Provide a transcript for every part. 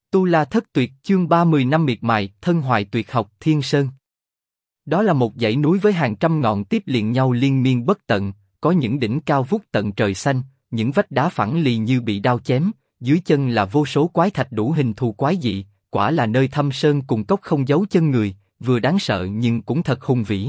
Tu La Thất Tuyệt chương 30 năm miệt mài, thân hoài tuyệt học, Thiên Sơn. Đó là một dãy núi với hàng trăm ngọn tiếp liền nhau liên miên bất tận, có những đỉnh cao vút tận trời xanh, những vách đá phẳng lì như bị đao chém, dưới chân là vô số quái thạch đủ hình thù quái dị, quả là nơi thâm sơn cùng cốc không giấu chân người, vừa đáng sợ nhưng cũng thật hùng vĩ.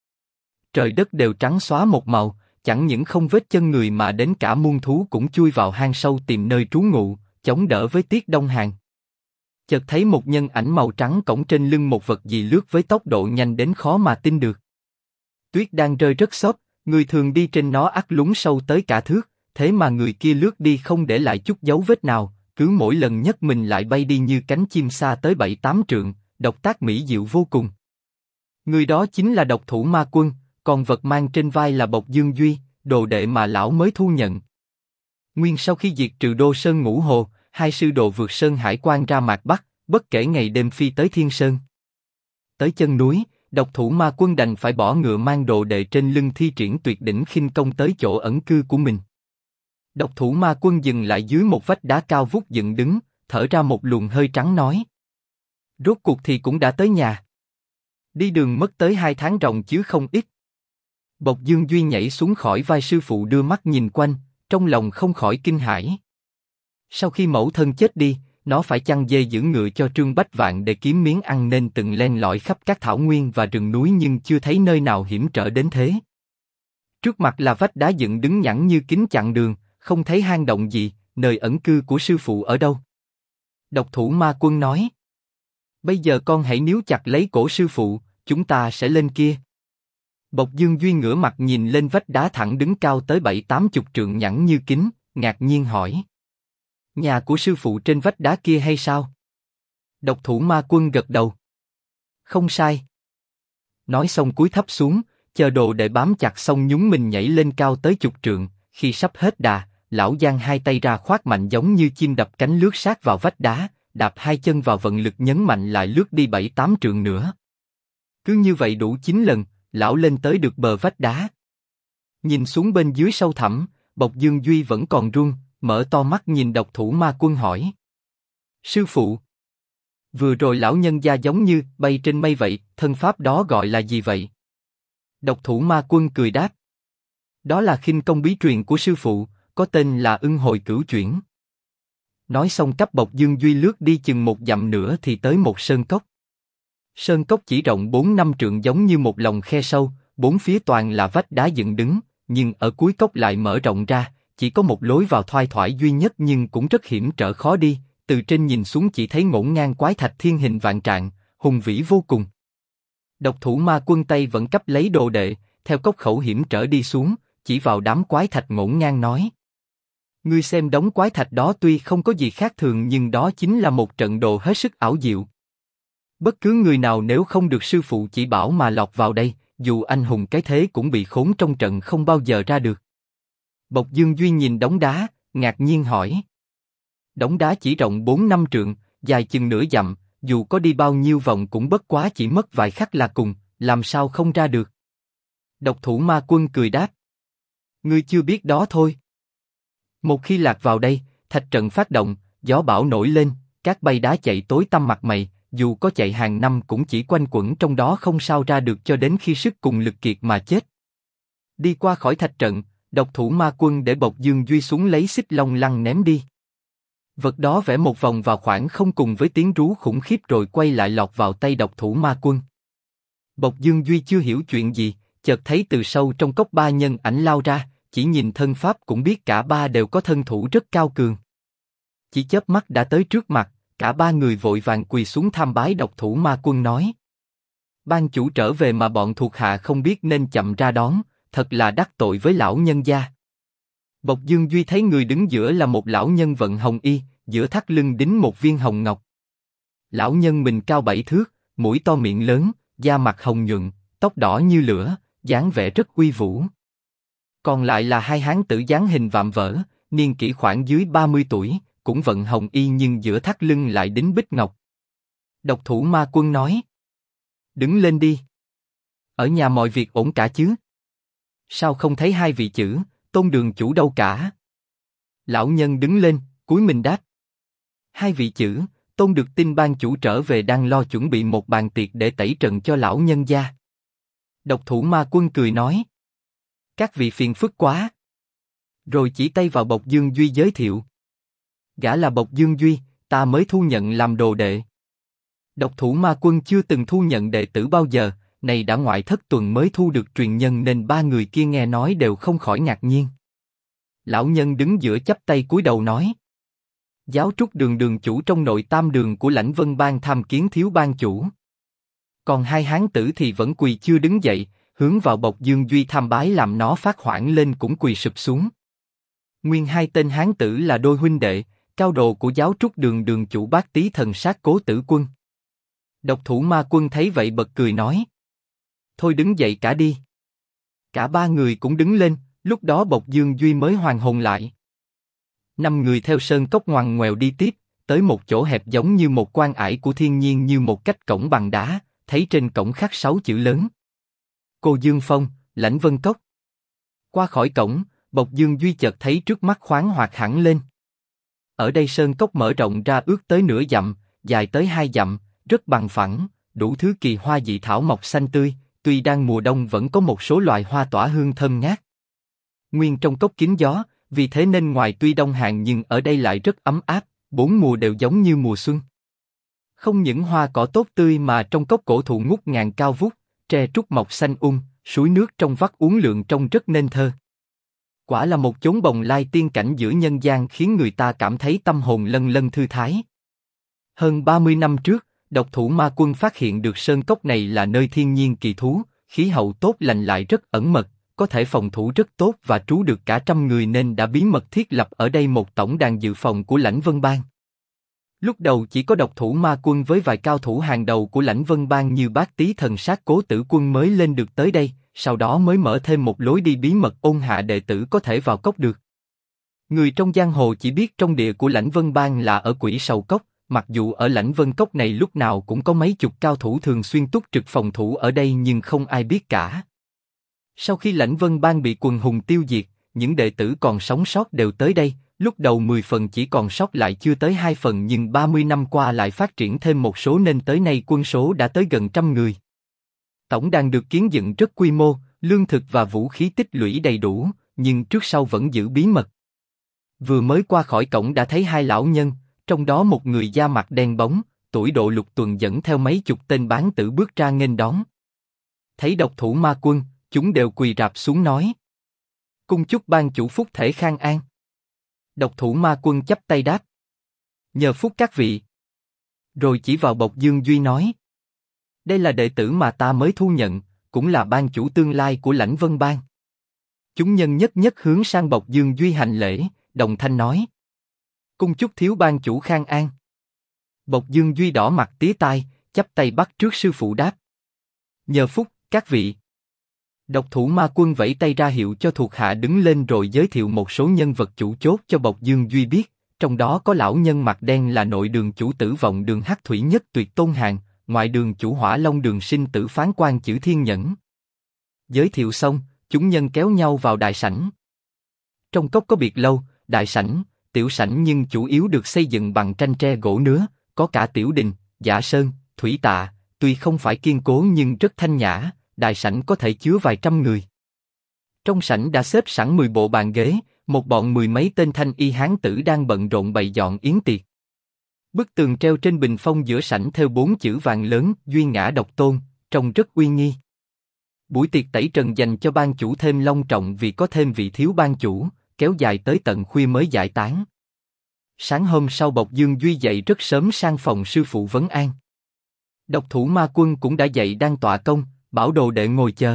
Trời đất đều trắng xóa một màu, chẳng những không vết chân người mà đến cả muôn thú cũng chui vào hang sâu tìm nơi trú ngụ, chống đỡ với tiết đông hàng. Chợt thấy một nhân ảnh màu trắng cõng trên lưng một vật gì lướt với tốc độ nhanh đến khó mà tin được. Tuyết đang rơi rất xốp, người thường đi trên nó ắt lún sâu tới cả thước, thế mà người kia lướt đi không để lại chút dấu vết nào, cứ mỗi lần nhấc mình lại bay đi như cánh chim xa tới 7-8 trượng, động tác mỹ diệu vô cùng. Người đó chính là Độc Thủ Ma Quân, còn vật mang trên vai là Bộc Dương Duy, đồ đệ mà lão mới thu nhận. Nguyên sau khi diệt trừ Đô Sơn Ngũ Hồ, hai sư đồ vượt sơn hải quan ra mạc Bắc, bất kể ngày đêm phi tới Thiên Sơn. Tới chân núi, Độc Thủ Ma Quân đành phải bỏ ngựa mang đồ đệ trên lưng thi triển tuyệt đỉnh khinh công tới chỗ ẩn cư của mình. Độc Thủ Ma Quân dừng lại dưới một vách đá cao vút dựng đứng, thở ra một luồng hơi trắng nói: rốt cuộc thì cũng đã tới nhà. Đi đường mất tới 2 tháng ròng chứ không ít. Bộc Dương Duy nhảy xuống khỏi vai sư phụ đưa mắt nhìn quanh, trong lòng không khỏi kinh hãi. Sau khi mẫu thân chết đi, nó phải chăn dê giữ ngựa cho Trương Bách Vạn để kiếm miếng ăn nên từng len lỏi khắp các thảo nguyên và rừng núi nhưng chưa thấy nơi nào hiểm trở đến thế. Trước mặt là vách đá dựng đứng nhẵn như kính chặn đường, không thấy hang động gì, nơi ẩn cư của sư phụ ở đâu. Độc Thủ Ma Quân nói: bây giờ con hãy níu chặt lấy cổ sư phụ, chúng ta sẽ lên kia. Bộc Dương Duy ngửa mặt nhìn lên vách đá thẳng đứng cao tới 7-80 trượng nhẵn như kính, ngạc nhiên hỏi: nhà của sư phụ trên vách đá kia hay sao? Độc Thủ Ma Quân gật đầu: không sai. Nói xong cúi thấp xuống, chờ đồ để bám chặt xong nhún mình nhảy lên cao tới 10 trượng, khi sắp hết đà, lão giang hai tay ra khoát mạnh giống như chim đập cánh lướt sát vào vách đá, đạp hai chân vào vận lực nhấn mạnh lại lướt đi 7-8 trượng nữa. Cứ như vậy đủ 9 lần, lão lên tới được bờ vách đá. Nhìn xuống bên dưới sâu thẳm, Bộc Dương Duy vẫn còn run, mở to mắt nhìn Độc Thủ Ma Quân hỏi: sư phụ, vừa rồi lão nhân gia giống như bay trên mây vậy, thân pháp đó gọi là gì vậy? Độc Thủ Ma Quân cười đáp: đó là khinh công bí truyền của sư phụ, có tên là Ưng Hồi Cửu Chuyển. Nói xong cấp Bộc Dương Duy lướt đi chừng 1 dặm nữa thì tới một sơn cốc. Sơn cốc chỉ rộng 4-5 trượng giống như một lòng khe sâu, bốn phía toàn là vách đá dựng đứng, nhưng ở cuối cốc lại mở rộng ra, chỉ có một lối vào thoai thoải duy nhất nhưng cũng rất hiểm trở khó đi, từ trên nhìn xuống chỉ thấy ngổn ngang quái thạch thiên hình vạn trạng, hùng vĩ vô cùng. Độc Thủ Ma Quân tay vẫn cấp lấy đồ đệ, theo cốc khẩu hiểm trở đi xuống, chỉ vào đám quái thạch ngổn ngang nói: ngươi xem đống quái thạch đó tuy không có gì khác thường nhưng đó chính là một trận đồ hết sức ảo diệu. Bất cứ người nào nếu không được sư phụ chỉ bảo mà lọt vào đây, dù anh hùng cái thế cũng bị khốn trong trận không bao giờ ra được. Bộc Dương Duy nhìn đống đá, ngạc nhiên hỏi: đống đá chỉ rộng 4-5 trượng, dài chừng nửa dặm, dù có đi bao nhiêu vòng cũng bất quá chỉ mất vài khắc là cùng, làm sao không ra được? Độc Thủ Ma Quân cười đáp: ngươi chưa biết đó thôi. Một khi lạc vào đây, thạch trận phát động, gió bão nổi lên, các bay đá chạy tối tăm mặt mày, dù có chạy hàng năm cũng chỉ quanh quẩn trong đó không sao ra được cho đến khi sức cùng lực kiệt mà chết. Đi qua khỏi thạch trận, Độc Thủ Ma Quân để Bộc Dương Duy xuống lấy xích long lăng ném đi. Vật đó vẽ một vòng vào khoảng không cùng với tiếng rú khủng khiếp rồi quay lại lọt vào tay Độc Thủ Ma Quân. Bộc Dương Duy chưa hiểu chuyện gì, chợt thấy từ sâu trong cốc 3 nhân ảnh lao ra, chỉ nhìn thân pháp cũng biết cả 3 đều có thân thủ rất cao cường. Chỉ chớp mắt đã tới trước mặt, cả 3 người vội vàng quỳ xuống tham bái. Độc Thủ Ma Quân nói: ban chủ trở về mà bọn thuộc hạ không biết nên chậm ra đón, thật là đắc tội với lão nhân gia. Bộc Dương Duy thấy người đứng giữa là một lão nhân vận hồng y, giữa thắt lưng đính một viên hồng ngọc. Lão nhân mình cao 7 thước, mũi to miệng lớn, da mặt hồng nhuận, tóc đỏ như lửa, dáng vẻ rất uy vũ. Còn lại là 2 hán tử dáng hình vạm vỡ, niên kỷ khoảng dưới 30 tuổi, cũng vận hồng y nhưng giữa thắt lưng lại đính bích ngọc. Độc Thủ Ma Quân nói: đứng lên đi. Ở nhà mọi việc ổn cả chứ? Sao không thấy 2 vị chữ, Tôn đường chủ đâu cả? Lão nhân đứng lên, cúi mình đáp: 2 vị chữ, Tôn được tin ban chủ trở về đang lo chuẩn bị một bàn tiệc để tẩy trần cho lão nhân gia. Độc thủ ma quân cười nói. Các vị phiền phức quá. Rồi chỉ tay vào Bộc Dương Duy giới thiệu. Gã là Bộc Dương Duy, ta mới thu nhận làm đồ đệ. Độc thủ ma quân chưa từng thu nhận đệ tử bao giờ, này đã ngoại thất tuần mới thu được truyền nhân nên ba người kia nghe nói đều không khỏi ngạc nhiên. Lão nhân đứng giữa chắp tay cúi đầu nói. Giáo trúc đường đường chủ trong nội tam đường của Lãnh Vân Bang tham kiến thiếu ban chủ. Còn hai hán tử thì vẫn quỳ chưa đứng dậy, hướng vào Bộc Dương Duy tham bái làm nó phát hoảng lên cũng quỳ sụp xuống. Nguyên hai tên hán tử là đôi huynh đệ, cao đồ của giáo trúc đường đường chủ Bát Tý Thần Sát Cố Tử Quân. Độc thủ ma quân thấy vậy bật cười nói. Thôi đứng dậy cả đi. Cả ba người cũng đứng lên, lúc đó Bộc Dương Duy mới hoàn hồn lại. 5 người theo sơn cốc ngoằn ngoèo đi tiếp, tới một chỗ hẹp giống như một quan ải của thiên nhiên như một cách cổng bằng đá, thấy trên cổng khắc 6 chữ lớn. Cô Dương Phong, Lãnh Vân Cốc. Qua khỏi cổng, Bộc Dương Duy chợt thấy trước mắt khoáng hoạt hẳn lên. Ở đây sơn cốc mở rộng ra ước tới nửa dặm, dài tới 2 dặm, rất bằng phẳng, đủ thứ kỳ hoa dị thảo mọc xanh tươi, tuy đang mùa đông vẫn có một số loài hoa tỏa hương thơm ngát. Nguyên trong cốc kín gió, vì thế nên ngoài tuy đông hạn nhưng ở đây lại rất ấm áp, 4 mùa đều giống như mùa xuân. Không những hoa cỏ tốt tươi mà trong cốc cổ thụ ngút ngàn cao vút, tre trúc mọc xanh suối nước trong vắt uốn lượn trông rất nên thơ. Quả là một chốn bồng lai tiên cảnh giữa nhân gian khiến người ta cảm thấy tâm hồn lân lân thư thái. Hơn 30 năm trước, độc thủ ma quân phát hiện được sơn cốc này là nơi thiên nhiên kỳ thú, khí hậu tốt lành lại rất ẩn mật, có thể phòng thủ rất tốt và trú được cả 100 người nên đã bí mật thiết lập ở đây một tổng đàn dự phòng của Lãnh Vân Bang. Lúc đầu chỉ có độc thủ ma quân với vài cao thủ hàng đầu của Lãnh Vân Bang như Bát Tý Thần Sát Cố Tử Quân mới lên được tới đây, sau đó mới mở thêm một lối đi bí mật ôn hạ đệ tử có thể vào cốc được. Người trong giang hồ chỉ biết trong địa của Lãnh Vân Bang là ở Quỷ Sầu Cốc, mặc dù ở Lãnh Vân Cốc này lúc nào cũng có mấy chục cao thủ thường xuyên túc trực phòng thủ ở đây nhưng không ai biết cả. Sau khi Lãnh Vân Bang bị quần hùng tiêu diệt, những đệ tử còn sống sót đều tới đây, lúc đầu 10 phần chỉ còn sót lại chưa tới 2 phần nhưng 30 năm qua lại phát triển thêm một số nên tới nay quân số đã tới gần 100 người. Tổng đàn được kiến dựng rất quy mô, lương thực và vũ khí tích lũy đầy đủ, nhưng trước sau vẫn giữ bí mật. Vừa mới qua khỏi cổng đã thấy hai lão nhân, trong đó một người da mặt đen bóng, tuổi độ lục tuần dẫn theo mấy chục tên bán tử bước ra nghênh đón. Thấy độc thủ ma quân, chúng đều quỳ rạp xuống nói. Cung chúc ban chủ phúc thể khang an. Độc thủ ma quân chắp tay đáp. Nhờ phúc các vị. Rồi chỉ vào Bộc Dương Duy nói. Đây là đệ tử mà ta mới thu nhận, cũng là ban chủ tương lai của Lãnh Vân Bang. Chúng nhân nhất nhất hướng sang Bộc Dương Duy hành lễ, đồng thanh nói. Cung chúc thiếu ban chủ khang an. Bộc Dương Duy đỏ mặt tía tai, chắp tay bắt trước sư phụ đáp. Nhờ phúc, các vị. Độc thủ ma quân vẫy tay ra hiệu cho thuộc hạ đứng lên rồi giới thiệu một số nhân vật chủ chốt cho Bộc Dương Duy biết, trong đó có lão nhân mặt đen là nội đường chủ Tử Vọng đường Hắc Thủy Nhất Tuyệt Tôn Hàn, ngoại đường chủ Hỏa Long đường Sinh Tử Phán Quan Chử Thiên Nhẫn. Giới thiệu xong, chúng nhân kéo nhau vào đại sảnh. Trong cốc có biệt lâu, đại sảnh, tiểu sảnh nhưng chủ yếu được xây dựng bằng tranh tre gỗ nứa, có cả tiểu đình, giả sơn, thủy tạ, tuy không phải kiên cố nhưng rất thanh nhã, đại sảnh có thể chứa vài trăm người. Trong sảnh đã xếp sẵn 10 bộ bàn ghế, một bọn 10 mấy tên thanh y hán tử đang bận rộn bày dọn yến tiệc. Bức tường treo trên bình phong giữa sảnh thêu 4 chữ vàng lớn, Duy Ngã Độc Tôn, trông rất uy nghi. Buổi tiệc tẩy trần dành cho ban chủ thêm long trọng vì có thêm vị thiếu ban chủ, kéo dài tới tận khuya mới giải tán. Sáng hôm sau Bộc Dương Duy dậy rất sớm sang phòng sư phụ vấn an. Độc thủ ma quân cũng đã dậy đang tọa công, bảo đồ đệ ngồi chờ.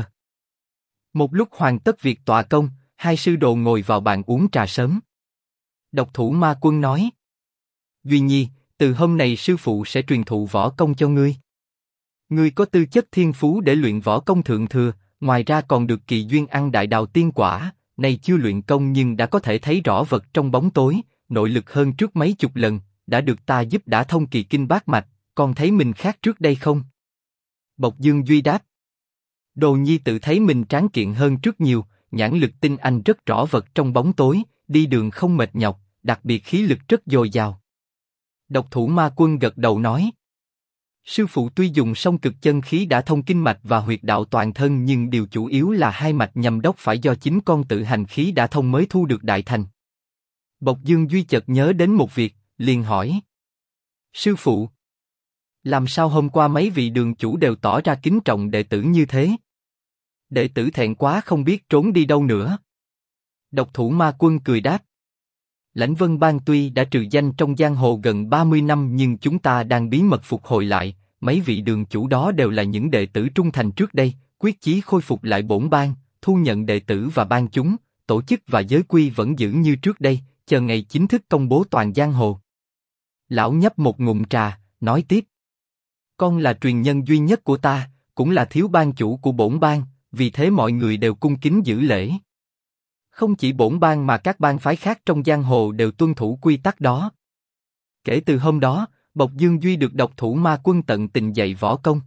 Một lúc hoàn tất việc tọa công, hai sư đồ ngồi vào bàn uống trà sớm. Độc thủ ma quân nói. Duy Nhi, từ hôm nay sư phụ sẽ truyền thụ võ công cho ngươi. Ngươi có tư chất thiên phú để luyện võ công thượng thừa, ngoài ra còn được kỳ duyên ăn đại đào tiên quả, nay chưa luyện công nhưng đã có thể thấy rõ vật trong bóng tối, nội lực hơn trước mấy chục lần, đã được ta giúp đả thông kỳ kinh bát mạch, còn thấy mình khác trước đây không? Bộc Dương Duy đáp. Đồ Nhi tự thấy mình tráng kiện hơn trước nhiều, nhãn lực tinh anh rất rõ vật trong bóng tối, đi đường không mệt nhọc, đặc biệt khí lực rất dồi dào. Độc thủ ma quân gật đầu nói. Sư phụ tuy dùng song cực chân khí đã thông kinh mạch và huyệt đạo toàn thân nhưng điều chủ yếu là hai mạch nhâm đốc phải do chính con tự hành khí đã thông mới thu được đại thành. Bộc Dương Duy chợt nhớ đến một việc, liền hỏi. Sư phụ, làm sao hôm qua mấy vị đường chủ đều tỏ ra kính trọng đệ tử như thế? Đệ tử thẹn quá không biết trốn đi đâu nữa. Độc thủ ma quân cười đáp. Lãnh Vân Bang tuy đã trừ danh trong giang hồ gần 30 năm nhưng chúng ta đang bí mật phục hồi lại, mấy vị đường chủ đó đều là những đệ tử trung thành trước đây, quyết chí khôi phục lại bổn bang, thu nhận đệ tử và ban chúng, tổ chức và giới quy vẫn giữ như trước đây, chờ ngày chính thức công bố toàn giang hồ. Lão nhấp một ngụm trà, nói tiếp. Con là truyền nhân duy nhất của ta, cũng là thiếu ban chủ của bổn bang, vì thế mọi người đều cung kính giữ lễ. Không chỉ bổn bang mà các bang phái khác trong giang hồ đều tuân thủ quy tắc đó. Kể từ hôm đó, Bộc Dương Duy được độc thủ ma quân tận tình dạy võ công.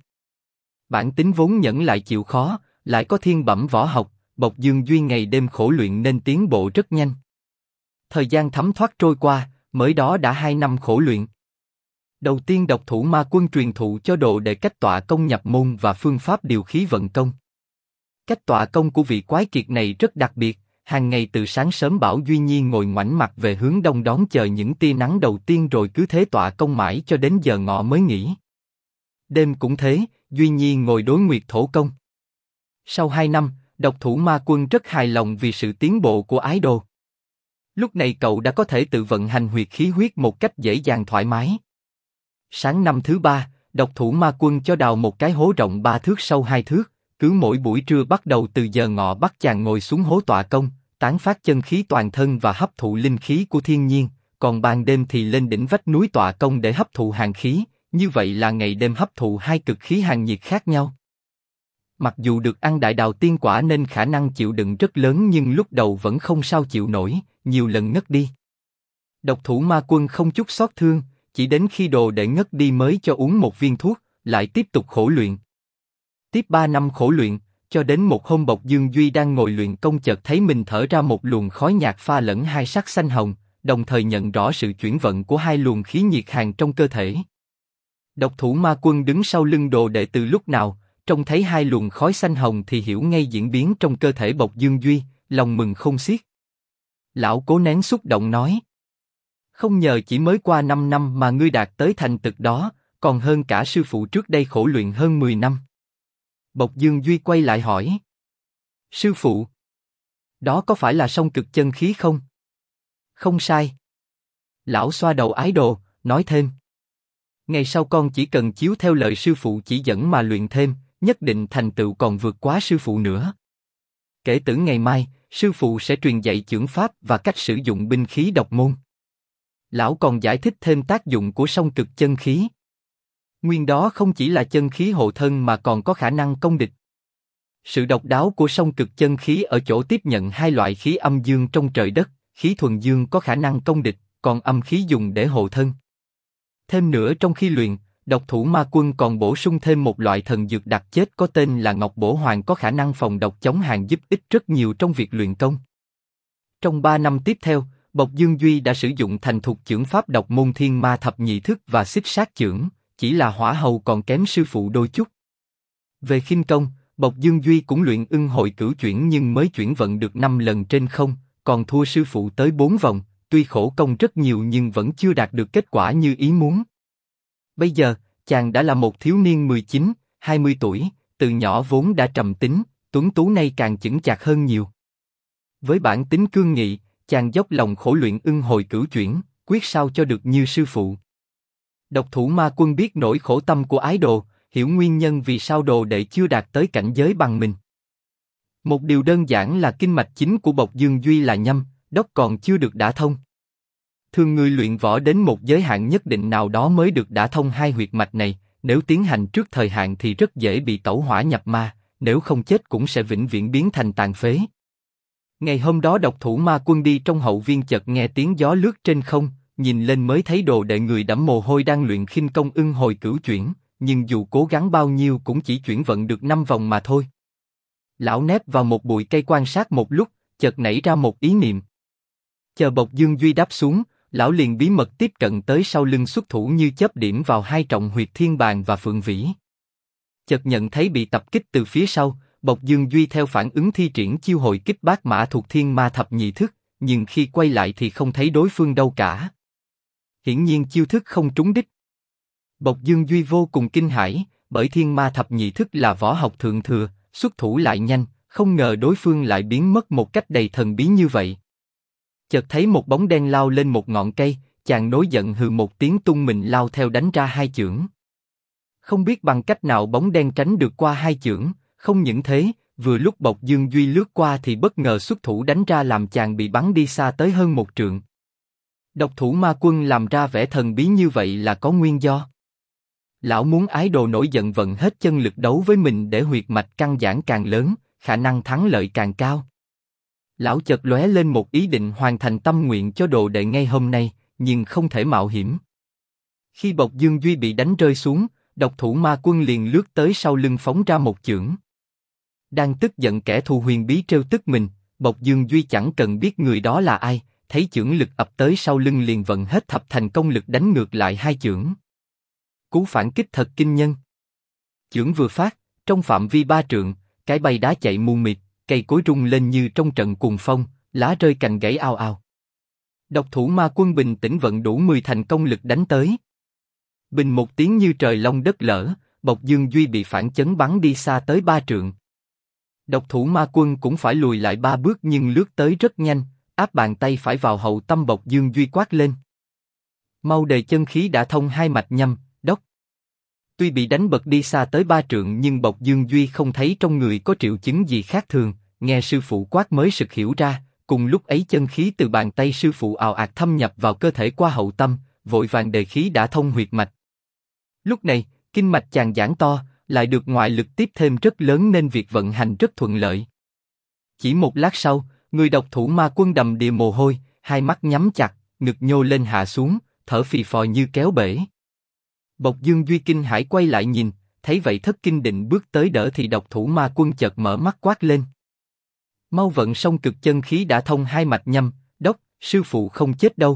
Bản tính vốn nhẫn lại chịu khó, lại có thiên bẩm võ học, Bộc Dương Duy ngày đêm khổ luyện nên tiến bộ rất nhanh. Thời gian thấm thoát trôi qua, mới đó đã 2 năm khổ luyện. Đầu tiên độc thủ ma quân truyền thụ cho đồ đệ cách tọa công nhập môn và phương pháp điều khí vận công. Cách tọa công của vị quái kiệt này rất đặc biệt, hàng ngày từ sáng sớm bảo Duy Nhi ngồi ngoảnh mặt về hướng đông đón chờ những tia nắng đầu tiên rồi cứ thế tọa công mãi cho đến giờ ngọ mới nghỉ. Đêm cũng thế, Duy Nhi ngồi đối nguyệt thổ công. Sau 2 năm, độc thủ ma quân rất hài lòng vì sự tiến bộ của ái đồ. Lúc này cậu đã có thể tự vận hành huyệt khí huyết một cách dễ dàng thoải mái. Sáng năm thứ 3, độc thủ ma quân cho đào một cái hố rộng 3 thước sâu 2 thước, cứ mỗi buổi trưa bắt đầu từ giờ ngọ bắt chàng ngồi xuống hố tọa công, tán phát chân khí toàn thân và hấp thụ linh khí của thiên nhiên, còn ban đêm thì lên đỉnh vách núi tọa công để hấp thụ hàn khí, như vậy là ngày đêm hấp thụ hai cực khí hàn nhiệt khác nhau. Mặc dù được ăn đại đào tiên quả nên khả năng chịu đựng rất lớn nhưng lúc đầu vẫn không sao chịu nổi, nhiều lần ngất đi. Độc thủ ma quân không chút xót thương, chỉ đến khi đồ đệ ngất đi mới cho uống một viên thuốc, lại tiếp tục khổ luyện. Tiếp 3 năm khổ luyện, cho đến một hôm Bộc Dương Duy đang ngồi luyện công chợt thấy mình thở ra một luồng khói nhạt pha lẫn hai sắc xanh hồng, đồng thời nhận rõ sự chuyển vận của hai luồng khí nhiệt hàn trong cơ thể. Độc thủ ma quân đứng sau lưng đồ đệ từ lúc nào, trông thấy hai luồng khói xanh hồng thì hiểu ngay diễn biến trong cơ thể Bộc Dương Duy, lòng mừng khôn xiết. Lão cố nén xúc động nói. Không nhờ chỉ mới qua 5 năm mà ngươi đạt tới thành tựu đó, còn hơn cả sư phụ trước đây khổ luyện hơn 10 năm. Bộc Dương Duy quay lại hỏi. Sư phụ, đó có phải là song cực chân khí không? Không sai. Lão xoa đầu ái đồ, nói thêm. Ngày sau con chỉ cần chiếu theo lời sư phụ chỉ dẫn mà luyện thêm, nhất định thành tựu còn vượt quá sư phụ nữa. Kể từ ngày mai, sư phụ sẽ truyền dạy chưởng pháp và cách sử dụng binh khí độc môn. Lão còn giải thích thêm tác dụng của song cực chân khí. Nguyên đó không chỉ là chân khí hộ thân mà còn có khả năng công địch. Sự độc đáo của song cực chân khí ở chỗ tiếp nhận hai loại khí âm dương trong trời đất, khí thuần dương có khả năng công địch, còn âm khí dùng để hộ thân. Thêm nữa trong khi luyện, độc thủ ma quân còn bổ sung thêm một loại thần dược đặc chết có tên là Ngọc Bổ Hoàng có khả năng phòng độc chống hàn giúp ích rất nhiều trong việc luyện công. Trong 3 năm tiếp theo, Bộc Dương Duy đã sử dụng thành thục chưởng pháp độc môn Thiên Ma Thập Nhị Thức và Xích Sát Chưởng, chỉ là hỏa hầu còn kém sư phụ đôi chút. Về khinh công, Bộc Dương Duy cũng luyện Ưng Hội Cửu Chuyển nhưng mới chuyển vận được 5 lần trên không, còn thua sư phụ tới 4 vòng, tuy khổ công rất nhiều nhưng vẫn chưa đạt được kết quả như ý muốn. Bây giờ, chàng đã là một thiếu niên 19, 20 tuổi, từ nhỏ vốn đã trầm tính, tuấn tú nay càng chững chạc hơn nhiều. Với bản tính cương nghị, chàng dốc lòng khổ luyện Ưng Hồi Cửu Chuyển, quyết sao cho được như sư phụ. Độc thủ ma quân biết nỗi khổ tâm của ái đồ, hiểu nguyên nhân vì sao đồ đệ chưa đạt tới cảnh giới bằng mình. Một điều đơn giản là kinh mạch chính của Bộc Dương Duy là nhâm, đốc còn chưa được đả thông. Thường người luyện võ đến một giới hạn nhất định nào đó mới được đả thông hai huyệt mạch này, nếu tiến hành trước thời hạn thì rất dễ bị tẩu hỏa nhập ma, nếu không chết cũng sẽ vĩnh viễn biến thành tàn phế. Ngày hôm đó độc thủ ma quân đi trong hậu viên chợt nghe tiếng gió lướt trên không, nhìn lên mới thấy đồ đệ người đẫm mồ hôi đang luyện khinh công Ưng Hồi Cửu Chuyển, nhưng dù cố gắng bao nhiêu cũng chỉ chuyển vận được 5 vòng mà thôi. Lão nép vào một bụi cây quan sát một lúc, chợt nảy ra một ý niệm. Chờ Bộc Dương Duy đáp xuống, lão liền bí mật tiếp cận tới sau lưng xuất thủ như chớp điểm vào hai trọng huyệt thiên bàn và phượng vĩ. Chợt nhận thấy bị tập kích từ phía sau, Bộc Dương Duy theo phản ứng thi triển chiêu hồi kích bát mã thuộc thiên ma thập nhị thức, nhưng khi quay lại thì không thấy đối phương đâu cả. Hiển nhiên chiêu thức không trúng đích. Bộc Dương Duy vô cùng kinh hãi, bởi thiên ma thập nhị thức là võ học thượng thừa, xuất thủ lại nhanh, không ngờ đối phương lại biến mất một cách đầy thần bí như vậy. Chợt thấy một bóng đen lao lên một ngọn cây, chàng nổi giận hừ một tiếng tung mình lao theo đánh ra hai chưởng. Không biết bằng cách nào bóng đen tránh được qua hai chưởng, không những thế, vừa lúc Bộc Dương Duy lướt qua thì bất ngờ xuất thủ đánh ra làm chàng bị bắn đi xa tới hơn một trượng. Độc thủ ma quân làm ra vẻ thần bí như vậy là có nguyên do. Lão muốn ái đồ nổi giận vận hết chân lực đấu với mình để huyệt mạch căng giãn càng lớn, khả năng thắng lợi càng cao. Lão chợt lóe lên một ý định hoàn thành tâm nguyện cho đồ đệ ngay hôm nay, nhưng không thể mạo hiểm. Khi Bộc Dương Duy bị đánh rơi xuống, độc thủ ma quân liền lướt tới sau lưng phóng ra một chưởng. Đang tức giận kẻ thù huyền bí trêu tức mình, Bộc Dương Duy chẳng cần biết người đó là ai, thấy chưởng lực ập tới sau lưng liền vận hết thập thành công lực đánh ngược lại hai chưởng. Cú phản kích thật kinh nhân. Chưởng vừa phát, trong phạm vi 3 trượng, cái bay đá chạy mù mịt, cây cối rung lên như trong trận cuồng phong, lá rơi cành gãy ào ào. Độc thủ ma quân bình tĩnh vận đủ 10 thành công lực đánh tới. Bình một tiếng như trời long đất lở, Bộc Dương Duy bị phản chấn bắn đi xa tới 3 trượng. Độc thủ ma quân cũng phải lùi lại 3 bước nhưng lướt tới rất nhanh, áp bàn tay phải vào hậu tâm Bộc Dương Duy quát lên. Mau đề chân khí đã thông hai mạch nhâm, đốc. Tuy bị đánh bật đi xa tới 3 trượng nhưng Bộc Dương Duy không thấy trong người có triệu chứng gì khác thường, nghe sư phụ quát mới sực hiểu ra, cùng lúc ấy chân khí từ bàn tay sư phụ ào ạt thâm nhập vào cơ thể qua hậu tâm, vội vàng đề khí đã thông huyệt mạch. Lúc này, kinh mạch chàng giãn to, lại được ngoại lực tiếp thêm rất lớn nên việc vận hành rất thuận lợi. Chỉ một lát sau, người độc thủ ma quân đầm đìa mồ hôi, hai mắt nhắm chặt, ngực nhô lên hạ xuống, thở phì phò như kéo bể. Bộc Dương Duy kinh hãi quay lại nhìn, thấy vậy thất kinh định bước tới đỡ thì độc thủ ma quân chợt mở mắt quát lên. Mau vận song cực chân khí đã thông hai mạch nhâm, đốc, sư phụ không chết đâu.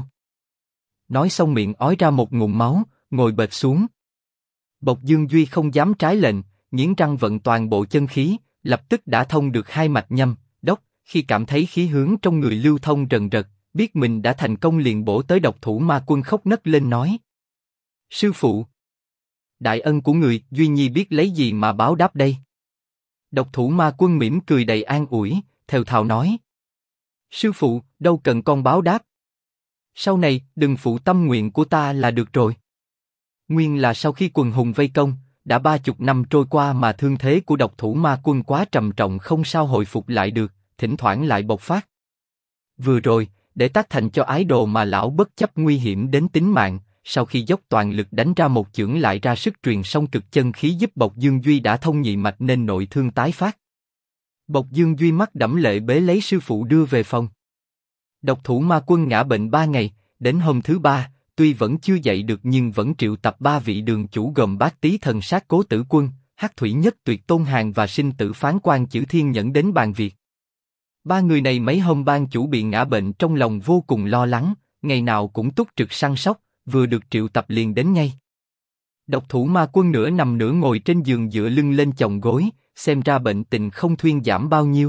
Nói xong miệng ói ra một ngụm máu, ngồi bệt xuống. Bộc Dương Duy không dám trái lệnh, nghiến răng vận toàn bộ chân khí, lập tức đã thông được hai mạch nhâm, đốc, khi cảm thấy khí hướng trong người lưu thông rần rật, biết mình đã thành công liền bổ tới độc thủ ma quân khóc nấc lên nói. Sư phụ, đại ân của người, Duy Nhi biết lấy gì mà báo đáp đây? Độc thủ ma quân mỉm cười đầy an ủi, thều thào nói. Sư phụ, đâu cần con báo đáp. Sau này, đừng phụ tâm nguyện của ta là được rồi. Nguyên là sau khi quần hùng vây công, đã 30 năm trôi qua mà thương thế của độc thủ ma quân quá trầm trọng không sao hồi phục lại được, thỉnh thoảng lại bộc phát. Vừa rồi, để tác thành cho ái đồ mà lão bất chấp nguy hiểm đến tính mạng, sau khi dốc toàn lực đánh ra một chưởng lại ra sức truyền song cực chân khí giúp Bộc Dương Duy đã thông nhị mạch nên nội thương tái phát. Bộc Dương Duy mắt đẫm lệ bế lấy sư phụ đưa về phòng. Độc thủ ma quân ngã bệnh 3 ngày, đến hôm thứ 3, tuy vẫn chưa dậy được nhưng vẫn triệu tập 3 vị đường chủ gồm Bát Tý Thần Sát Cố Tử Quân, Hắc Thủy Nhất Tuyệt Tôn Hàn và Sinh Tử Phán Quan Chử Thiên Nhẫn đến bàn việc. 3 người này mấy hôm ban chủ bị ngã bệnh trong lòng vô cùng lo lắng, ngày nào cũng túc trực săn sóc, vừa được triệu tập liền đến ngay. Độc thủ ma quân nửa nằm nửa ngồi trên giường dựa lưng lên chồng gối, xem ra bệnh tình không thuyên giảm bao nhiêu.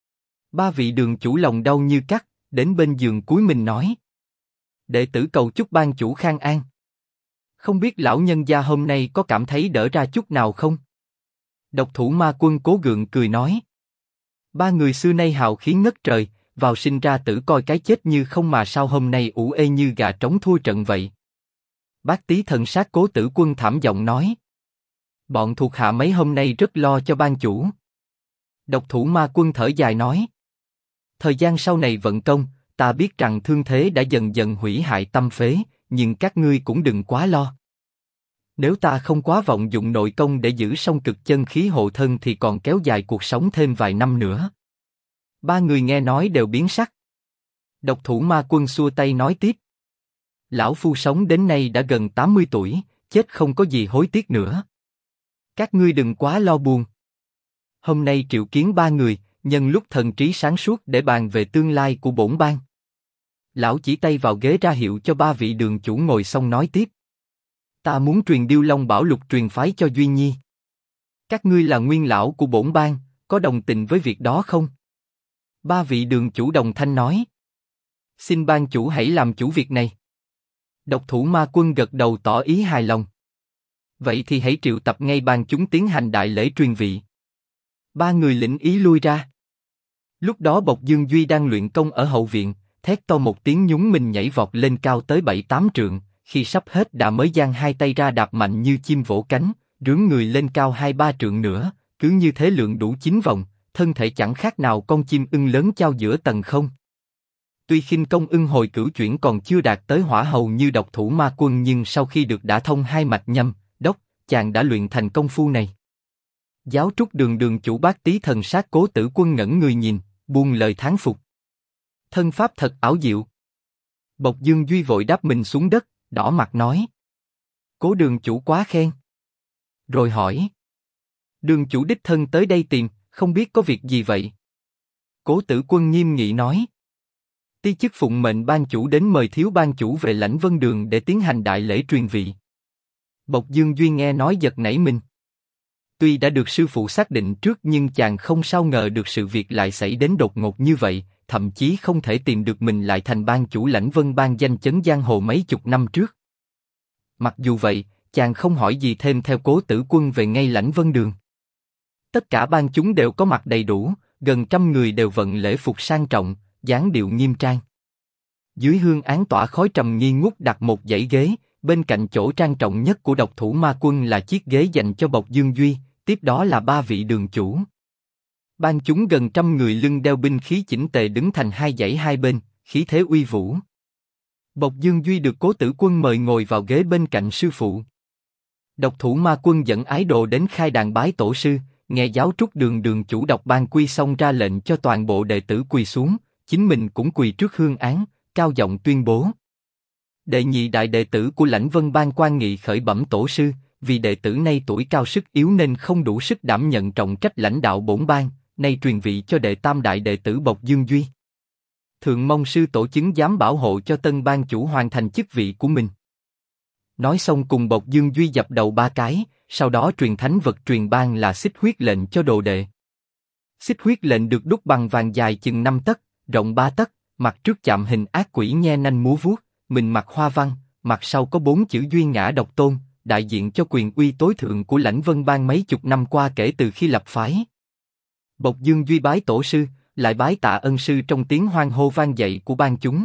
3 vị đường chủ lòng đau như cắt, đến bên giường cúi mình nói. Đệ tử cầu chúc ban chủ khang an. Không biết lão nhân gia hôm nay có cảm thấy đỡ ra chút nào không? Độc thủ ma quân cố gượng cười nói. 3 người xưa nay hào khí ngất trời, vào sinh ra tử coi cái chết như không mà sao hôm nay ủ ê như gà trống thua trận vậy. Bát Tý Thần Sát Cố Tử Quân thảm giọng nói. Bọn thuộc hạ mấy hôm nay rất lo cho ban chủ. Độc thủ ma quân thở dài nói. Thời gian sau này vận công, ta biết rằng thương thế đã dần dần hủy hại tâm phế, nhưng các ngươi cũng đừng quá lo. Nếu ta không quá vọng dụng nội công để giữ song cực chân khí hộ thân thì còn kéo dài cuộc sống thêm vài năm nữa. 3 người nghe nói đều biến sắc. Độc thủ ma quân xua tay nói tiếp. Lão phu sống đến nay đã gần 80 tuổi, chết không có gì hối tiếc nữa. Các ngươi đừng quá lo buồn. Hôm nay triệu kiến 3 người, nhân lúc thần trí sáng suốt để bàn về tương lai của bổn bang. Lão chỉ tay vào ghế ra hiệu cho ba vị đường chủ ngồi xong nói tiếp. Ta muốn truyền Điêu Long Bảo Lục truyền phái cho Duy Nhi. Các ngươi là nguyên lão của bổn bang, có đồng tình với việc đó không? Ba vị đường chủ đồng thanh nói. Xin bang chủ hãy làm chủ việc này. Độc Thủ Ma Quân gật đầu tỏ ý hài lòng. Vậy thì hãy triệu tập ngay bang chúng tiến hành đại lễ truyền vị. Ba người lĩnh ý lui ra. Lúc đó Bộc Dương Duy đang luyện công ở hậu viện, thét to một tiếng nhún mình nhảy vọt lên cao tới 7-8 trượng, khi sắp hết đã mới giang hai tay ra đạp mạnh như chim vỗ cánh, rướn người lên cao 2-3 trượng nữa, cứ như thế lượn đủ 9 vòng, thân thể chẳng khác nào con chim ưng lớn chao giữa tầng không. Tuy khinh công ưng hồi cửu chuyển còn chưa đạt tới hỏa hầu như Độc Thủ Ma Quân, nhưng sau khi được đả thông hai mạch nhâm, đốc, chàng đã luyện thành công phu này. Giáo trúc đường đường chủ Bát Tý Thần Sát Cố Tử Quân ngẩn người nhìn, buông lời thán phục. Thân pháp thật ảo diệu. Bộc Dương Duy vội đáp mình xuống đất, đỏ mặt nói. Cố đường chủ quá khen. Rồi hỏi. Đường chủ đích thân tới đây tìm, không biết có việc gì vậy? Cố Tử Quân nghiêm nghị nói. Ti chức phụng mệnh ban chủ đến mời thiếu ban chủ về Lãnh Vân Đường để tiến hành đại lễ truyền vị. Bộc Dương Duy nghe nói giật nảy mình. Tuy đã được sư phụ xác định trước nhưng chàng không sao ngờ được sự việc lại xảy đến đột ngột như vậy, thậm chí không thể tìm được mình lại thành ban chủ Lãnh Vân Bang danh chấn giang hồ mấy chục năm trước. Mặc dù vậy, chàng không hỏi gì thêm theo Cố Tử Quân về ngay Lãnh Vân Đường. Tất cả bang chúng đều có mặt đầy đủ, gần 100 người đều vận lễ phục sang trọng, dáng điệu nghiêm trang. Dưới hương án tỏa khói trầm nghi ngút đặt một dãy ghế, bên cạnh chỗ trang trọng nhất của Độc Thủ Ma Quân là chiếc ghế dành cho Bộc Dương Duy, tiếp đó là ba vị đường chủ. Ban chúng gần 100 người lưng đeo binh khí chỉnh tề đứng thành hai dãy hai bên, khí thế uy vũ. Bộc Dương Duy được Cố Tử Quân mời ngồi vào ghế bên cạnh sư phụ. Độc Thủ Ma Quân dẫn ái đồ đến khai đàn bái tổ sư, nghe giáo trúc đường đường chủ đọc ban quy xong ra lệnh cho toàn bộ đệ tử quỳ xuống, chính mình cũng quỳ trước hương án, cao giọng tuyên bố. Đệ nhị đại đệ tử của Lãnh Vân Bang quan nghị khởi bẩm tổ sư, vì đệ tử nay tuổi cao sức yếu nên không đủ sức đảm nhận trọng trách lãnh đạo bổn bang, nay truyền vị cho đệ tam đại đệ tử Bộc Dương Duy. Thượng mong sư tổ chứng giám bảo hộ cho tân bang chủ hoàn thành chức vị của mình. Nói xong cùng Bộc Dương Duy dập đầu 3 cái, sau đó truyền thánh vật truyền ban là xích huyết lệnh cho đồ đệ. Xích huyết lệnh được đúc bằng vàng dài chừng 5 tấc, rộng 3 tấc, mặt trước chạm hình ác quỷ nhe nanh múa vuốt, mình mặc hoa văn, mặt sau có 4 chữ Duy Ngã Độc Tôn, đại diện cho quyền uy tối thượng của Lãnh Vân Bang mấy chục năm qua kể từ khi lập phái. Bộc Dương Duy bái tổ sư, lại bái tạ ân sư trong tiếng hoan hô vang dậy của ban chúng.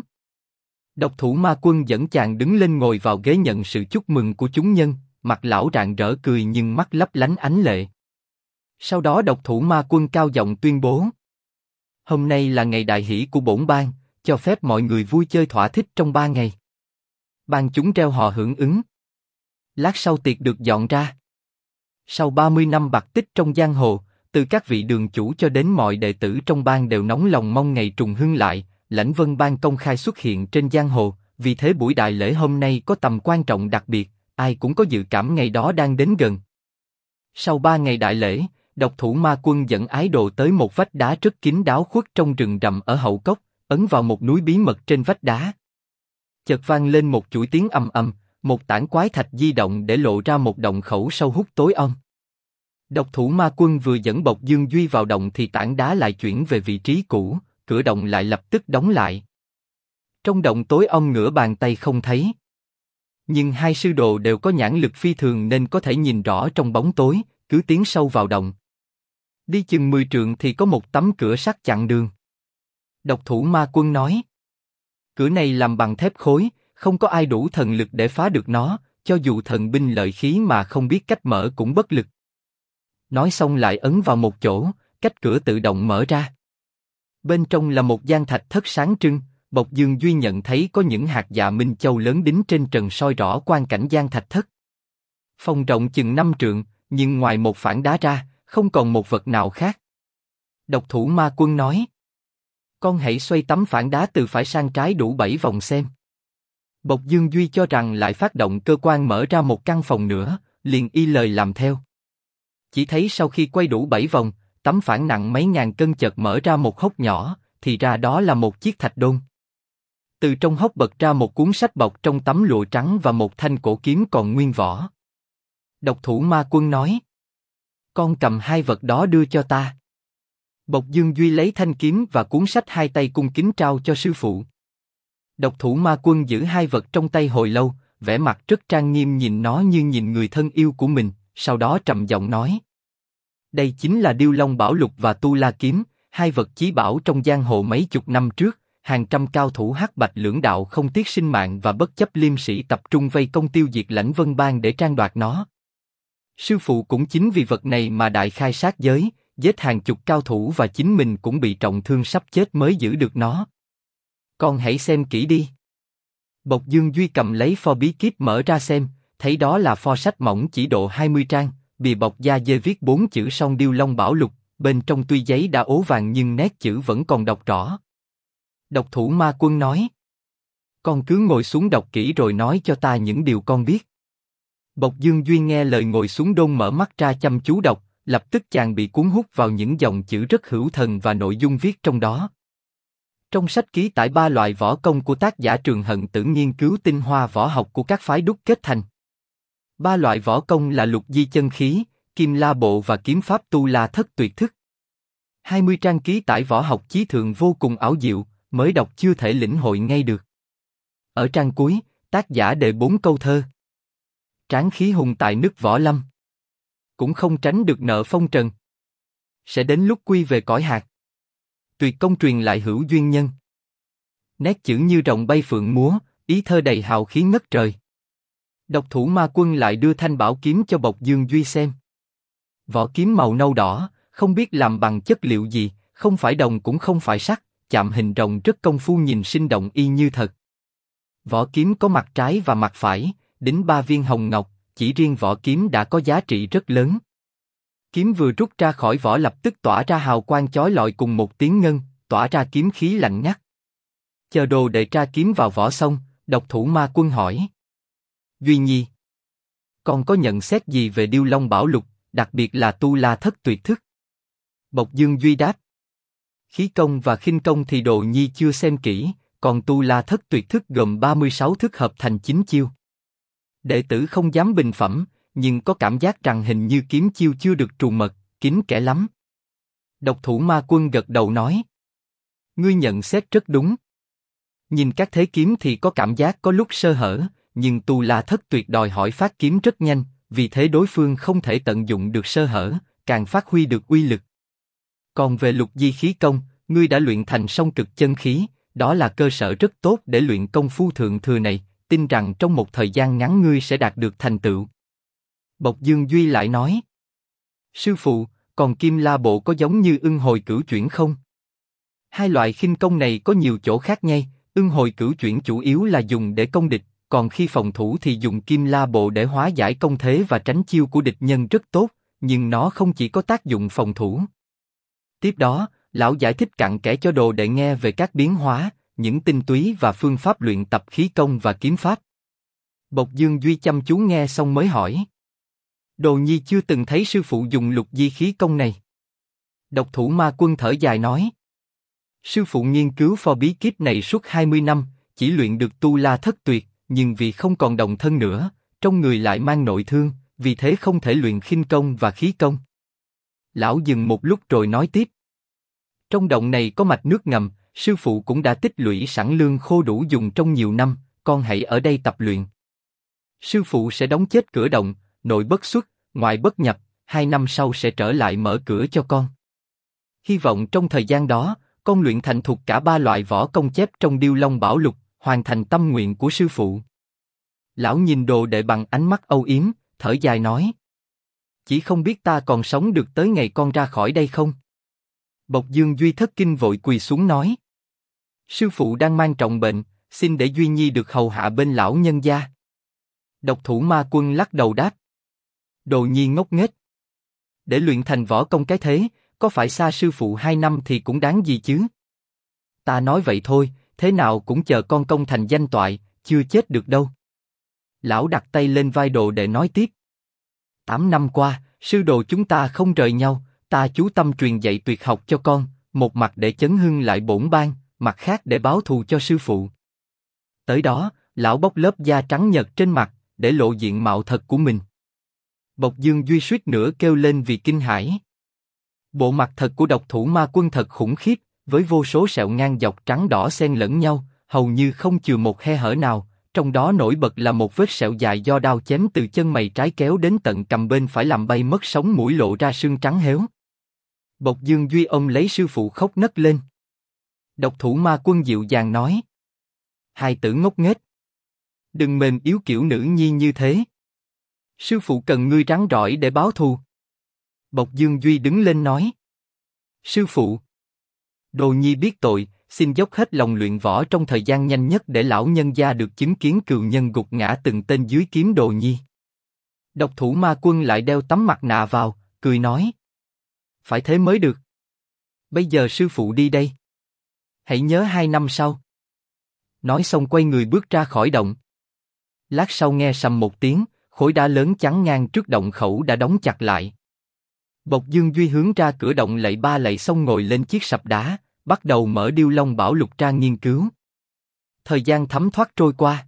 Độc Thủ Ma Quân dẫn chàng đứng lên ngồi vào ghế nhận sự chúc mừng của chúng nhân, mặt lão rạng rỡ cười nhưng mắt lấp lánh ánh lệ. Sau đó Độc Thủ Ma Quân cao giọng tuyên bố: hôm nay là ngày đại hỷ của bổn bang, cho phép mọi người vui chơi thỏa thích trong 3 ngày. Ban chúng reo hò hưởng ứng. Lát sau tiệc được dọn ra. Sau 30 năm bạt tích trong giang hồ, từ các vị đường chủ cho đến mọi đệ tử trong bang đều nóng lòng mong ngày trùng hưng lại, Lãnh Vân Bang công khai xuất hiện trên giang hồ, vì thế buổi đại lễ hôm nay có tầm quan trọng đặc biệt, ai cũng có dự cảm ngày đó đang đến gần. Sau 3 ngày đại lễ, Độc Thủ Ma Quân dẫn ái đồ tới một vách đá rất kín đáo khuất trong rừng rậm ở hậu cốc, ấn vào một núi bí mật trên vách đá. Chợt vang lên một chuỗi tiếng ầm ầm, một tảng quái thạch di động để lộ ra một động khẩu sâu hút tối om. Độc Thủ Ma Quân vừa dẫn Bộc Dương Duy vào động thì tảng đá lại chuyển về vị trí cũ, cửa động lại lập tức đóng lại. Trong động tối om nửa bàn tay không thấy. Nhưng hai sư đồ đều có nhãn lực phi thường nên có thể nhìn rõ trong bóng tối, cứ tiến sâu vào động. Đi chừng 10 trượng thì có một tấm cửa sắt chặn đường. Độc Thủ Ma Quân nói: cửa này làm bằng thép khối, không có ai đủ thần lực để phá được nó, cho dù thần binh lợi khí mà không biết cách mở cũng bất lực. Nói xong lại ấn vào một chỗ, cách cửa tự động mở ra. Bên trong là một gian thạch thất sáng trưng, Bộc Dương Duy nhận thấy có những hạt dạ minh châu lớn đính trên trần soi rõ quang cảnh gian thạch thất. Phòng rộng chừng 5 trượng, nhưng ngoài một phản đá ra, không còn một vật nào khác. Độc Thủ Ma Quân nói: con hãy xoay tấm phản đá từ phải sang trái đủ 7 vòng xem. Bộc Dương Duy cho rằng lại phát động cơ quan mở ra một căn phòng nữa, liền y lời làm theo. Chỉ thấy sau khi quay đủ 7 vòng, tấm phản nặng mấy ngàn cân chợt mở ra một hốc nhỏ, thì ra đó là một chiếc thạch đôn. Từ trong hốc bật ra một cuốn sách bọc trong tấm lụa trắng và một thanh cổ kiếm còn nguyên vỏ. Độc thủ ma quân nói. Con cầm hai vật đó đưa cho ta. Bộc Dương Duy lấy thanh kiếm và cuốn sách hai tay cung kính trao cho sư phụ. Độc thủ ma quân giữ hai vật trong tay hồi lâu, vẻ mặt rất trang nghiêm nhìn nó như nhìn người thân yêu của mình, sau đó trầm giọng nói. Đây chính là Điêu Long Bảo Lục và Tu La Kiếm, hai vật chí bảo trong giang hồ mấy chục năm trước, hàng trăm cao thủ hắc bạch lưỡng đạo không tiếc sinh mạng và bất chấp liêm sĩ tập trung vây công tiêu diệt Lãnh Vân Bang để tranh đoạt nó. Sư phụ cũng chính vì vật này mà đại khai sát giới, giết hàng chục cao thủ và chính mình cũng bị trọng thương sắp chết mới giữ được nó. Con hãy xem kỹ đi. Bộc Dương Duy cầm lấy pho bí kíp mở ra xem, thấy đó là pho sách mỏng chỉ độ 20 trang, bìa bọc da dê viết 4 chữ song Điêu Long Bảo Lục, bên trong tuy giấy đã ố vàng nhưng nét chữ vẫn còn đọc rõ. Độc thủ ma quân nói. Con cứ ngồi xuống đọc kỹ rồi nói cho ta những điều con biết. Bộc Dương Duy nghe lời ngồi xuống đôn mở mắt ra chăm chú đọc, lập tức chàng bị cuốn hút vào những dòng chữ rất hữu thần và nội dung viết trong đó. Trong sách ký tải 3 loại võ công của tác giả Trường Hận Tử nghiên cứu tinh hoa võ học của các phái đúc kết thành. 3 loại võ công là Lục Di chân khí, Kim La bộ và kiếm pháp Tu La thất tuyệt thức. 20 trang ký tải võ học chí thượng vô cùng ảo diệu, mới đọc chưa thể lĩnh hội ngay được. Ở trang cuối, tác giả đề 4 câu thơ. Tráng khí hùng tại nước võ lâm, cũng không tránh được nợ phong trần. Sẽ đến lúc quy về cõi hạt, tuyệt công truyền lại hữu duyên nhân. Nét chữ như rồng bay phượng múa, ý thơ đầy hào khí ngất trời. Độc thủ ma quân lại đưa thanh bảo kiếm cho Bộc Dương Duy xem. Vỏ kiếm màu nâu đỏ, không biết làm bằng chất liệu gì, không phải đồng cũng không phải sắt, chạm hình rồng rất công phu nhìn sinh động y như thật. Vỏ kiếm có mặt trái và mặt phải, đính 3 viên hồng ngọc, chỉ riêng vỏ kiếm đã có giá trị rất lớn. Kiếm vừa rút ra khỏi vỏ lập tức tỏa ra hào quang chói lọi cùng một tiếng ngân, tỏa ra kiếm khí lạnh ngắt. Chờ đồ đệ tra kiếm vào vỏ xong, độc thủ ma quân hỏi. Duy Nhi, con có nhận xét gì về Điêu Long Bảo Lục, đặc biệt là Tu La thất tuyệt thức? Bộc Dương Duy đáp. Khí công và khinh công thì đồ nhi chưa xem kỹ, còn Tu La thất tuyệt thức gồm 36 thức hợp thành 9 chiêu. Đệ tử không dám bình phẩm, nhưng có cảm giác rằng hình như kiếm chiêu chưa được trù mật, kín kẽ lắm. Độc thủ ma quân gật đầu nói. Ngươi nhận xét rất đúng. Nhìn các thế kiếm thì có cảm giác có lúc sơ hở, nhưng Tu La thất tuyệt đòi hỏi phát kiếm rất nhanh, vì thế đối phương không thể tận dụng được sơ hở, càng phát huy được uy lực. Còn về Lục Di khí công, ngươi đã luyện thành song cực chân khí, đó là cơ sở rất tốt để luyện công phu thượng thừa này, tin rằng trong một thời gian ngắn ngươi sẽ đạt được thành tựu. Bộc Dương Duy lại nói. Sư phụ, còn Kim La bộ có giống như Ưng Hồi Cửu Chuyển không? Hai loại khinh công này có nhiều chỗ khác nhau, Ưng Hồi Cửu Chuyển chủ yếu là dùng để công địch, còn khi phòng thủ thì dùng Kim La bộ để hóa giải công thế và tránh chiêu của địch nhân rất tốt, nhưng nó không chỉ có tác dụng phòng thủ. Tiếp đó, lão giải thích cặn kẽ cho đồ đệ nghe về các biến hóa, những tinh túy và phương pháp luyện tập khí công và kiếm pháp. Bộc Dương Duy chăm chú nghe xong mới hỏi. Đồ nhi chưa từng thấy sư phụ dùng Lục Di khí công này. Độc thủ ma quân thở dài nói. Sư phụ nghiên cứu pho bí kíp này suốt 20 năm, chỉ luyện được Tu La thất tuyệt, nhưng vì không còn đồng thân nữa, trong người lại mang nội thương, vì thế không thể luyện khinh công và khí công. Lão dừng một lúc rồi nói tiếp. Trong động này có mạch nước ngầm, sư phụ cũng đã tích lũy sẵn lương khô đủ dùng trong nhiều năm, con hãy ở đây tập luyện. Sư phụ sẽ đóng chết cửa động, nội bất xuất, ngoại bất nhập, 2 năm sau sẽ trở lại mở cửa cho con. Hy vọng trong thời gian đó, con luyện thành thục cả 3 loại võ công chép trong Điêu Long Bảo Lục, hoàn thành tâm nguyện của sư phụ. Lão nhìn đồ đệ bằng ánh mắt âu yếm, thở dài nói. Chỉ không biết ta còn sống được tới ngày con ra khỏi đây không? Bộc Dương Duy thất kinh vội quỳ xuống nói. Sư phụ đang mang trọng bệnh, xin để Duy Nhi được hầu hạ bên lão nhân gia. Độc thủ ma quân lắc đầu đáp. Đồ nhi ngốc nghếch. Để luyện thành võ công cái thế, có phải xa sư phụ 2 năm thì cũng đáng gì chứ? Ta nói vậy thôi, thế nào cũng chờ con công thành danh toại, chưa chết được đâu. Lão đặt tay lên vai đồ để nói tiếp. 8 năm qua, sư đồ chúng ta không rời nhau, ta chú tâm truyền dạy tuyệt học cho con, một mặt để chấn hưng lại bổn bang, mặt khác để báo thù cho sư phụ. Tới đó, lão bóc lớp da trắng nhợt trên mặt, để lộ diện mạo thật của mình. Bộc Dương Duy suýt nữa kêu lên vì kinh hãi. Bộ mặt thật của độc thủ ma quân thật khủng khiếp, với vô số sẹo ngang dọc trắng đỏ xen lẫn nhau, hầu như không chừa một khe hở nào, trong đó nổi bật là một vết sẹo dài do đao chém từ chân mày trái kéo đến tận cằm bên phải làm bay mất sống mũi lộ ra xương trắng héo. Bộc Dương Duy ôm lấy sư phụ khóc nấc lên. Độc thủ ma quân dịu dàng nói: Hai tử ngốc nghếch, đừng mềm yếu kiểu nữ nhi như thế. Sư phụ cần ngươi rắn rỏi để báo thù. Bộc Dương Duy đứng lên nói: Sư phụ, đồ nhi biết tội, xin dốc hết lòng luyện võ trong thời gian nhanh nhất để lão nhân gia được chứng kiến cừu nhân gục ngã từng tên dưới kiếm đồ nhi. Độc thủ ma quân lại đeo tấm mặt nạ vào, cười nói: Phải thế mới được. Bây giờ sư phụ đi đây. Hãy nhớ 2 năm sau. Nói xong quay người bước ra khỏi động. Lát sau nghe sầm một tiếng, khối đá lớn chắn ngang trước động khẩu đã đóng chặt lại. Bộc Dương Duy hướng ra cửa động lạy ba lạy xong ngồi lên chiếc sập đá, bắt đầu mở Điêu Long Bảo Lục ra nghiên cứu. Thời gian thấm thoát trôi qua.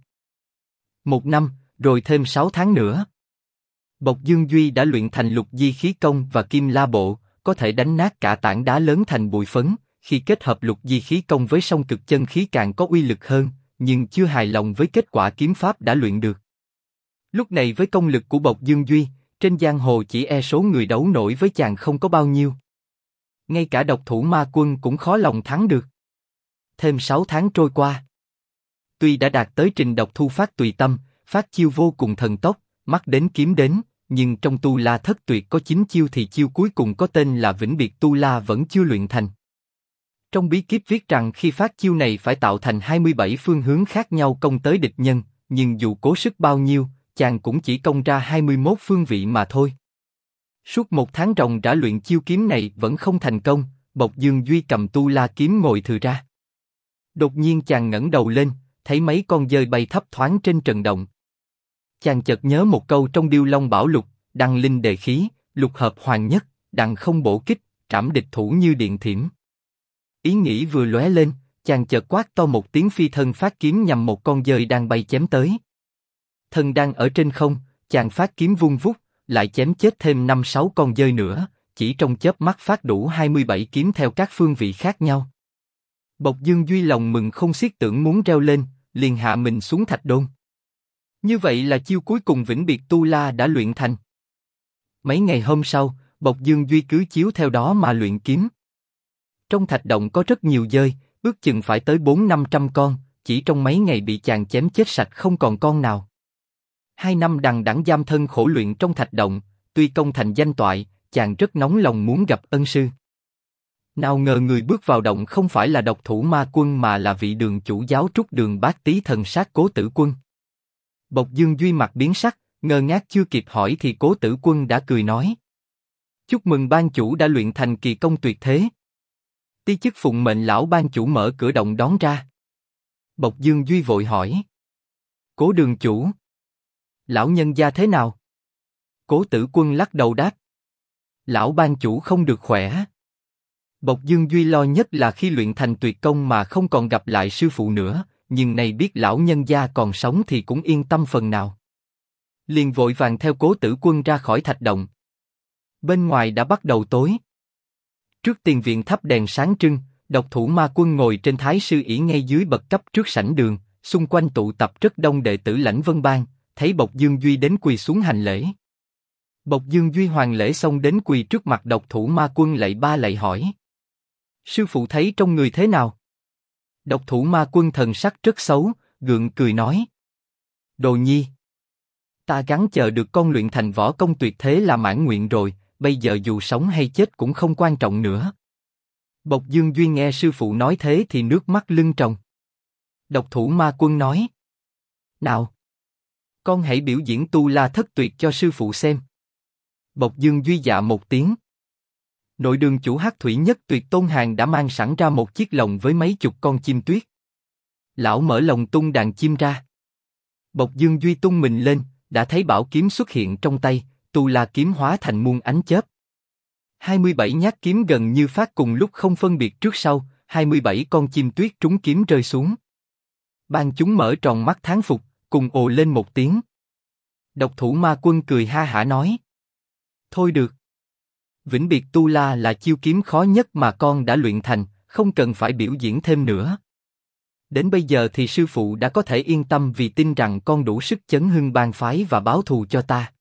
1 năm, rồi thêm 6 tháng nữa. Bộc Dương Duy đã luyện thành Lục Di Khí Công và Kim La Bộ, có thể đánh nát cả tảng đá lớn thành bụi phấn. Khi kết hợp Lục Di Khí Công với Song Cực Chân Khí càng có uy lực hơn, nhưng chưa hài lòng với kết quả kiếm pháp đã luyện được. Lúc này với công lực của Bộc Dương Duy, trên giang hồ chỉ e số người đấu nổi với chàng không có bao nhiêu. Ngay cả độc thủ ma quân cũng khó lòng thắng được. Thêm 6 tháng trôi qua. Tuy đã đạt tới trình độc thu phát tùy tâm, phát chiêu vô cùng thần tốc, mắt đến kiếm đến, nhưng trong Tu La Thất Tuyệt có 9 chiêu thì chiêu cuối cùng có tên là Vĩnh Biệt Tu La vẫn chưa luyện thành. Trong bí kíp viết rằng khi phát chiêu này phải tạo thành 27 phương hướng khác nhau công tới địch nhân, nhưng dù cố sức bao nhiêu, chàng cũng chỉ công ra 21 phương vị mà thôi. Suốt 1 tháng ròng rã luyện chiêu kiếm này vẫn không thành công, Bộc Dương Duy cầm Tu La kiếm ngồi thừ ra. Đột nhiên chàng ngẩng đầu lên, thấy mấy con dơi bay thấp thoáng trên trần động. Chàng chợt nhớ một câu trong Điêu Long Bảo Lục: đăng linh đề khí, lục hợp hoàng nhất, đặng không bổ kích, trảm địch thủ như điện thiểm. Ý nghĩ vừa lóe lên, chàng chợt quát to một tiếng phi thân phát kiếm nhằm một con dơi đang bay chém tới. Thân đang ở trên không, chàng phát kiếm vung vút, lại chém chết thêm 5-6 con dơi nữa, chỉ trong chớp mắt phát đủ 27 kiếm theo các phương vị khác nhau. Bộc Dương Duy lòng mừng không xiết, tưởng muốn reo lên, liền hạ mình xuống thạch đôn. Như vậy là chiêu cuối cùng Vĩnh Biệt Tu La đã luyện thành. Mấy ngày hôm sau, Bộc Dương Duy cứ chiếu theo đó mà luyện kiếm. Trong thạch động có rất nhiều dơi, ước chừng phải tới 400-500 con, chỉ trong mấy ngày bị chàng chém chết sạch không còn con nào. 2 năm đằng đẵng giam thân khổ luyện trong thạch động, tuy công thành danh toại, chàng rất nóng lòng muốn gặp ân sư. Nào ngờ người bước vào động không phải là độc thủ ma quân mà là vị đường chủ giáo trúc Đường Bát Tý thần sát Cố Tử Quân. Bộc Dương Duy mặt biến sắc, ngơ ngác chưa kịp hỏi thì Cố Tử Quân đã cười nói: Chúc mừng ban chủ đã luyện thành kỳ công tuyệt thế. Ti chức phụng mệnh lão ban chủ mở cửa động đón ra. Bộc Dương Duy vội hỏi: Cố đường chủ, lão nhân gia thế nào? Cố Tử Quân lắc đầu đáp: Lão ban chủ không được khỏe. Bộc Dương Duy lo nhất là khi luyện thành tuyệt công mà không còn gặp lại sư phụ nữa, nhưng nay biết lão nhân gia còn sống thì cũng yên tâm phần nào. Liền vội vàng theo Cố Tử Quân ra khỏi thạch động. Bên ngoài đã bắt đầu tối. Trước tiền viện thắp đèn sáng trưng, độc thủ ma quân ngồi trên thái sư ỷ ngay dưới bậc cấp trước sảnh đường, xung quanh tụ tập rất đông đệ tử Lãnh Vân Bang, thấy Bộc Dương Duy đến quỳ xuống hành lễ. Bộc Dương Duy hoàn lễ xong đến quỳ trước mặt độc thủ ma quân lạy ba lạy hỏi: Sư phụ thấy trong người thế nào? Độc thủ ma quân thần sắc rất xấu, gượng cười nói: Đồ nhi, ta gắng chờ được con luyện thành võ công tuyệt thế là mãn nguyện rồi, bây giờ dù sống hay chết cũng không quan trọng nữa. Bộc Dương Duy nghe sư phụ nói thế thì nước mắt lưng tròng. Độc thủ ma quân nói: Nào, con hãy biểu diễn Tu La Thất Tuyệt cho sư phụ xem. Bộc Dương Duy dạ một tiếng. Nội đường chủ Hắc Thủy Nhất Tuyệt Tôn Hàng đã mang sẵn ra một chiếc lồng với mấy chục con chim tuyết. Lão mở lồng tung đàn chim ra. Bộc Dương Duy tung mình lên, đã thấy bảo kiếm xuất hiện trong tay, Tu La kiếm hóa thành muôn ánh chớp. 27 nhát kiếm gần như phát cùng lúc không phân biệt trước sau, 27 con chim tuyết trúng kiếm rơi xuống. Ban chúng mở tròn mắt thán phục, cùng ồ lên một tiếng. Độc thủ ma quân cười ha hả nói. Thôi được. Vĩnh biệt tu la là chiêu kiếm khó nhất mà con đã luyện thành, không cần phải biểu diễn thêm nữa. Đến bây giờ thì sư phụ đã có thể yên tâm vì tin rằng con đủ sức chấn hưng bang phái và báo thù cho ta.